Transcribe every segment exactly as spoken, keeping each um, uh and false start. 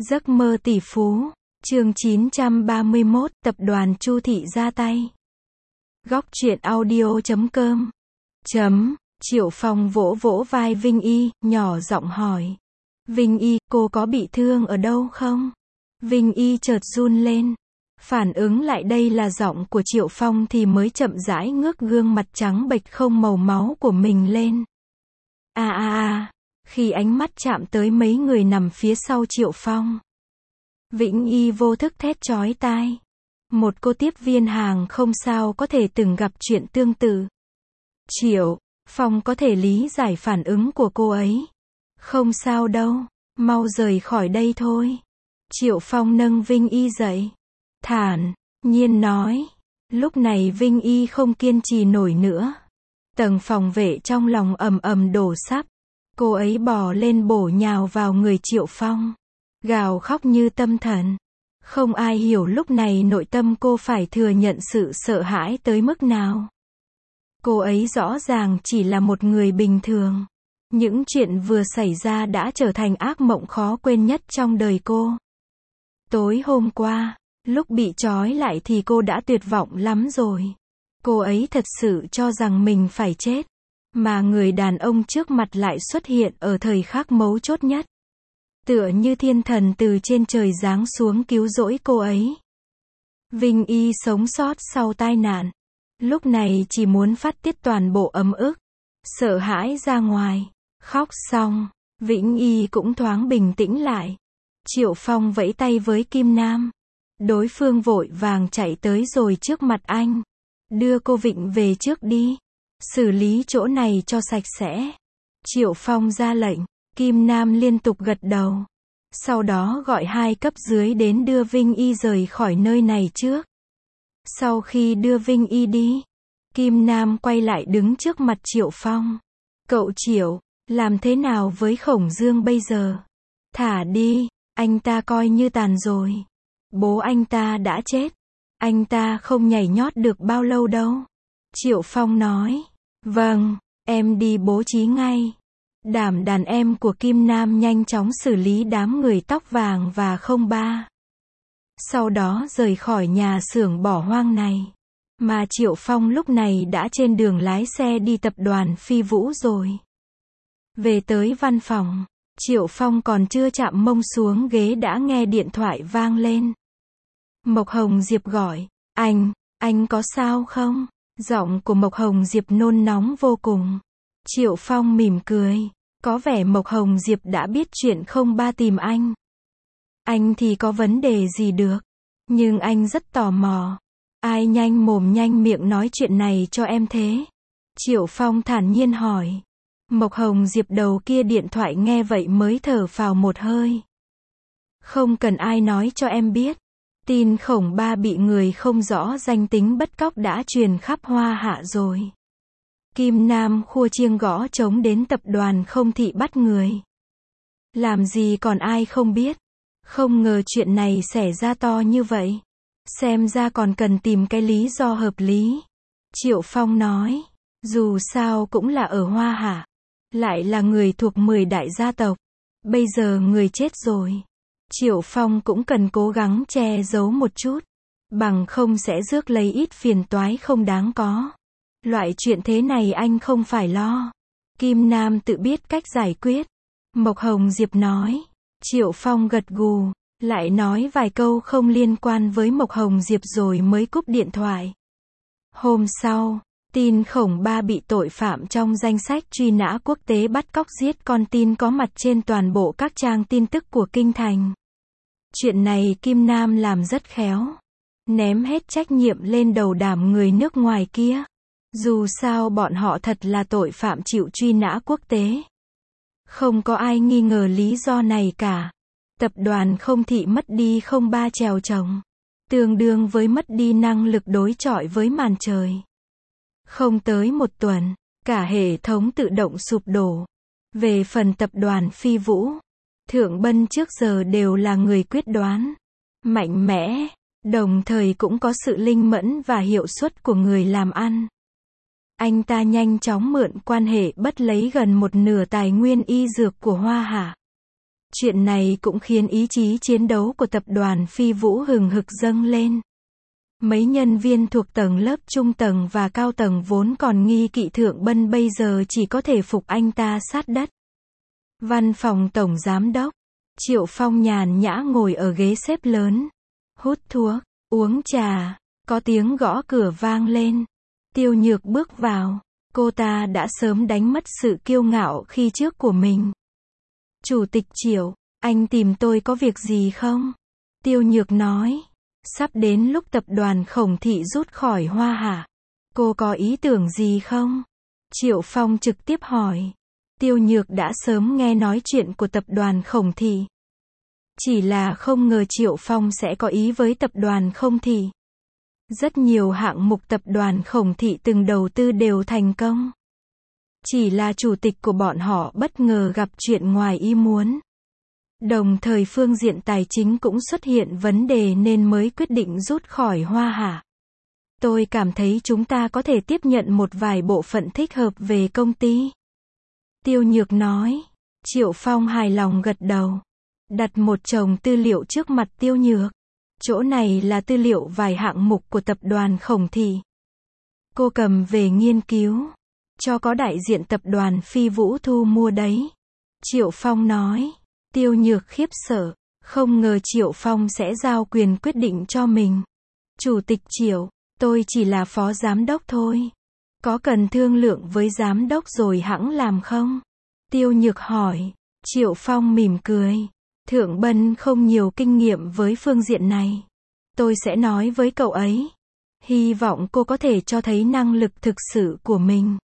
Giấc mơ tỷ phú. Chương chín trăm ba mươi mốt, tập đoàn Chu Thị ra tay. Góc truyện audio chấm com. Chấm, Triệu Phong vỗ vỗ vai Vinh Y, nhỏ giọng hỏi. Vinh Y, cô có bị thương ở đâu không? Vinh Y chợt run lên. Phản ứng lại đây là giọng của Triệu Phong thì mới chậm rãi ngước gương mặt trắng bệch không màu máu của mình lên. À à à, khi ánh mắt chạm tới mấy người nằm phía sau Triệu Phong. Vĩnh Y vô thức thét chói tai. Một cô tiếp viên hàng không sao có thể từng gặp chuyện tương tự. Triệu Phong có thể lý giải phản ứng của cô ấy. Không sao đâu, mau rời khỏi đây thôi. Triệu Phong nâng Vinh Y dậy. Thản nhiên nói. Lúc này Vinh Y không kiên trì nổi nữa. Tầng phòng vệ trong lòng ầm ầm đổ sắp. Cô ấy bò lên bổ nhào vào người Triệu Phong. Gào khóc như tâm thần. Không ai hiểu lúc này nội tâm cô phải thừa nhận sự sợ hãi tới mức nào. Cô ấy rõ ràng chỉ là một người bình thường. Những chuyện vừa xảy ra đã trở thành ác mộng khó quên nhất trong đời cô. Tối hôm qua, lúc bị trói lại thì cô đã tuyệt vọng lắm rồi. Cô ấy thật sự cho rằng mình phải chết. Mà người đàn ông trước mặt lại xuất hiện ở thời khắc mấu chốt nhất. Tựa như thiên thần từ trên trời giáng xuống cứu rỗi cô ấy. Vinh Y sống sót sau tai nạn. Lúc này chỉ muốn phát tiết toàn bộ ấm ức. Sợ hãi ra ngoài. Khóc xong, Vĩnh Y cũng thoáng bình tĩnh lại. Triệu Phong vẫy tay với Kim Nam. Đối phương vội vàng chạy tới rồi trước mặt anh. Đưa cô Vịnh về trước đi. Xử lý chỗ này cho sạch sẽ. Triệu Phong ra lệnh. Kim Nam liên tục gật đầu. Sau đó gọi hai cấp dưới đến đưa Vinh Y rời khỏi nơi này trước. Sau khi đưa Vinh Y đi, Kim Nam quay lại đứng trước mặt Triệu Phong. Cậu Triệu, làm thế nào với Khổng Dương bây giờ? Thả đi, anh ta coi như tàn rồi. Bố anh ta đã chết. Anh ta không nhảy nhót được bao lâu đâu. Triệu Phong nói. Vâng, em đi bố trí ngay. Đảm đàn em của Kim Nam nhanh chóng xử lý đám người tóc vàng và không ba. Sau đó rời khỏi nhà xưởng bỏ hoang này. Mà Triệu Phong lúc này đã trên đường lái xe đi tập đoàn Phi Vũ rồi. Về tới văn phòng, Triệu Phong còn chưa chạm mông xuống ghế đã nghe điện thoại vang lên. Mộc Hồng Diệp gọi. Anh, anh có sao không? Giọng của Mộc Hồng Diệp nôn nóng vô cùng. Triệu Phong mỉm cười. Có vẻ Mộc Hồng Diệp đã biết chuyện không ba tìm anh. Anh thì có vấn đề gì được. Nhưng anh rất tò mò. Ai nhanh mồm nhanh miệng nói chuyện này cho em thế? Triệu Phong thản nhiên hỏi. Mộc Hồng Diệp đầu kia điện thoại nghe vậy mới thở phào một hơi. Không cần ai nói cho em biết. Tin Khổng Ba bị người không rõ danh tính bắt cóc đã truyền khắp Hoa Hạ rồi. Kim Nam khua chiêng gõ trống đến tập đoàn Không Thị bắt người. Làm gì còn ai không biết. Không ngờ chuyện này xảy ra to như vậy. Xem ra còn cần tìm cái lý do hợp lý. Triệu Phong nói. Dù sao cũng là ở Hoa Hạ. Lại là người thuộc mười đại gia tộc. Bây giờ người chết rồi. Triệu Phong cũng cần cố gắng che giấu một chút. Bằng không sẽ rước lấy ít phiền toái không đáng có. Loại chuyện thế này anh không phải lo. Kim Nam tự biết cách giải quyết. Mộc Hồng Diệp nói. Triệu Phong gật gù. Lại nói vài câu không liên quan với Mộc Hồng Diệp rồi mới cúp điện thoại. Hôm sau, tin Khổng Ba bị tội phạm trong danh sách truy nã quốc tế bắt cóc giết con tin có mặt trên toàn bộ các trang tin tức của Kinh Thành. Chuyện này Kim Nam làm rất khéo. Ném hết trách nhiệm lên đầu đám người nước ngoài kia. Dù sao bọn họ thật là tội phạm chịu truy nã quốc tế. Không có ai nghi ngờ lý do này cả. Tập đoàn Không Thị mất đi không ba trèo trồng. Tương đương với mất đi năng lực đối chọi với màn trời. Không tới một tuần, cả hệ thống tự động sụp đổ. Về phần tập đoàn Phi Vũ, Thượng Bân trước giờ đều là người quyết đoán, mạnh mẽ, đồng thời cũng có sự linh mẫn và hiệu suất của người làm ăn. Anh ta nhanh chóng mượn quan hệ bắt lấy gần một nửa tài nguyên y dược của Hoa Hạ. Chuyện này cũng khiến ý chí chiến đấu của tập đoàn Phi Vũ hừng hực dâng lên. Mấy nhân viên thuộc tầng lớp trung tầng và cao tầng vốn còn nghi kỵ Thượng Bân bây giờ chỉ có thể phục anh ta sát đất. Văn phòng tổng giám đốc, Triệu Phong nhàn nhã ngồi ở ghế xếp lớn, hút thuốc, uống trà, có tiếng gõ cửa vang lên. Tiêu Nhược bước vào, cô ta đã sớm đánh mất sự kiêu ngạo khi trước của mình. Chủ tịch Triệu, anh tìm tôi có việc gì không? Tiêu Nhược nói, sắp đến lúc tập đoàn Khổng Thị rút khỏi Hoa Hạ. Cô có ý tưởng gì không? Triệu Phong trực tiếp hỏi. Tiêu Nhược đã sớm nghe nói chuyện của tập đoàn Khổng Thị. Chỉ là không ngờ Triệu Phong sẽ có ý với tập đoàn Khổng Thị. Rất nhiều hạng mục tập đoàn Khổng Thị từng đầu tư đều thành công. Chỉ là chủ tịch của bọn họ bất ngờ gặp chuyện ngoài ý muốn. Đồng thời phương diện tài chính cũng xuất hiện vấn đề nên mới quyết định rút khỏi Hoa Hạ. Tôi cảm thấy chúng ta có thể tiếp nhận một vài bộ phận thích hợp về công ty. Tiêu Nhược nói. Triệu Phong hài lòng gật đầu. Đặt một chồng tư liệu trước mặt Tiêu Nhược. Chỗ này là tư liệu vài hạng mục của tập đoàn Khổng Thị. Cô cầm về nghiên cứu. Cho có đại diện tập đoàn Phi Vũ thu mua đấy. Triệu Phong nói. Tiêu Nhược khiếp sợ. Không ngờ Triệu Phong sẽ giao quyền quyết định cho mình. Chủ tịch Triệu, tôi chỉ là phó giám đốc thôi. Có cần thương lượng với giám đốc rồi hẵng làm không? Tiêu Nhược hỏi. Triệu Phong mỉm cười. Thượng Bân không nhiều kinh nghiệm với phương diện này. Tôi sẽ nói với cậu ấy. Hy vọng cô có thể cho thấy năng lực thực sự của mình.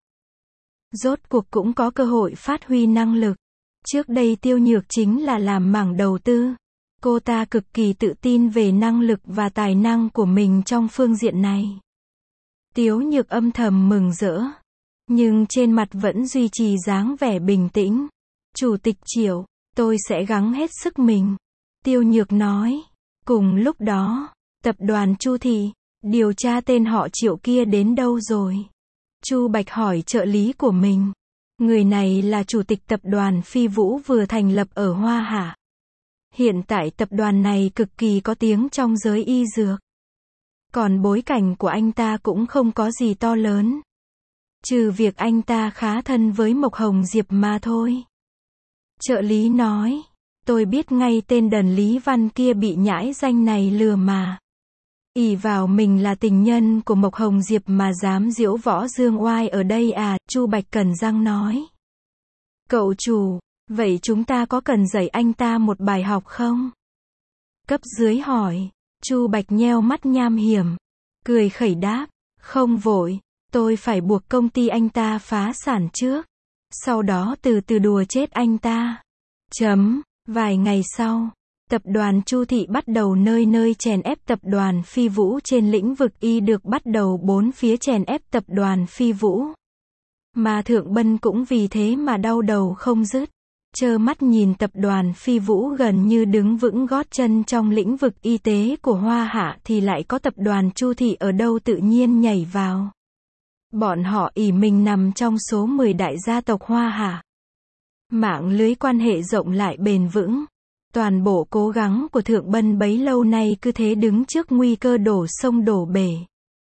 Rốt cuộc cũng có cơ hội phát huy năng lực. Trước đây Tiêu Nhược chính là làm mảng đầu tư. Cô ta cực kỳ tự tin về năng lực và tài năng của mình trong phương diện này. Tiêu Nhược âm thầm mừng rỡ. Nhưng trên mặt vẫn duy trì dáng vẻ bình tĩnh. Chủ tịch Triệu, tôi sẽ gắng hết sức mình. Tiêu Nhược nói. Cùng lúc đó, tập đoàn Chu Thị, điều tra tên họ Triệu kia đến đâu rồi? Chu Bạch hỏi trợ lý của mình. Người này là chủ tịch tập đoàn Phi Vũ vừa thành lập ở Hoa Hạ. Hiện tại tập đoàn này cực kỳ có tiếng trong giới y dược. Còn bối cảnh của anh ta cũng không có gì to lớn. Trừ việc anh ta khá thân với Mộc Hồng Diệp mà thôi. Trợ lý nói. Tôi biết ngay tên đần Lý Văn kia bị nhãi danh này lừa mà. Ỷ vào mình là tình nhân của Mộc Hồng Diệp mà dám giễu võ dương oai ở đây à, Chu Bạch cắn răng nói. Cậu chủ, vậy chúng ta có cần dạy anh ta một bài học không? Cấp dưới hỏi. Chu Bạch nheo mắt nham hiểm. Cười khẩy đáp. Không vội, tôi phải buộc công ty anh ta phá sản trước. Sau đó từ từ đùa chết anh ta. Chấm. Vài ngày sau, tập đoàn Chu Thị bắt đầu nơi nơi chèn ép tập đoàn Phi Vũ trên lĩnh vực y được bắt đầu bốn phía chèn ép tập đoàn Phi Vũ. Mà Thượng Bân cũng vì thế mà đau đầu không dứt. Trơ mắt nhìn tập đoàn Phi Vũ gần như đứng vững gót chân trong lĩnh vực y tế của Hoa Hạ thì lại có tập đoàn Chu Thị ở đâu tự nhiên nhảy vào. Bọn họ ỷ mình nằm trong số mười đại gia tộc Hoa Hạ. Mạng lưới quan hệ rộng lại bền vững. Toàn bộ cố gắng của Thượng Bân bấy lâu nay cứ thế đứng trước nguy cơ đổ sông đổ bể.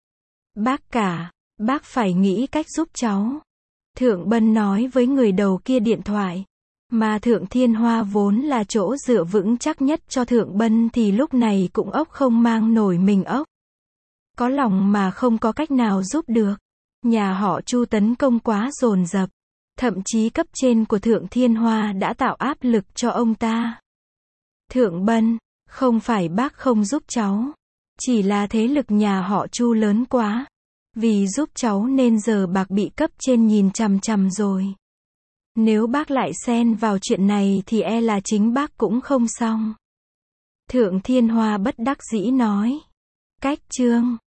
Bác cả, bác phải nghĩ cách giúp cháu. Thượng Bân nói với người đầu kia điện thoại. Mà Thượng Thiên Hoa vốn là chỗ dựa vững chắc nhất cho Thượng Bân thì lúc này cũng ốc không mang nổi mình ốc. Có lòng mà không có cách nào giúp được. Nhà họ Chu tấn công quá dồn dập. Thậm chí cấp trên của Thượng Thiên Hoa đã tạo áp lực cho ông ta. Thượng Bân, không phải bác không giúp cháu. Chỉ là thế lực nhà họ Chu lớn quá. Vì giúp cháu nên giờ bạc bị cấp trên nhìn chằm chằm rồi. Nếu bác lại xen vào chuyện này thì e là chính bác cũng không xong. Thượng Thiên Hoa bất đắc dĩ nói. Cách chương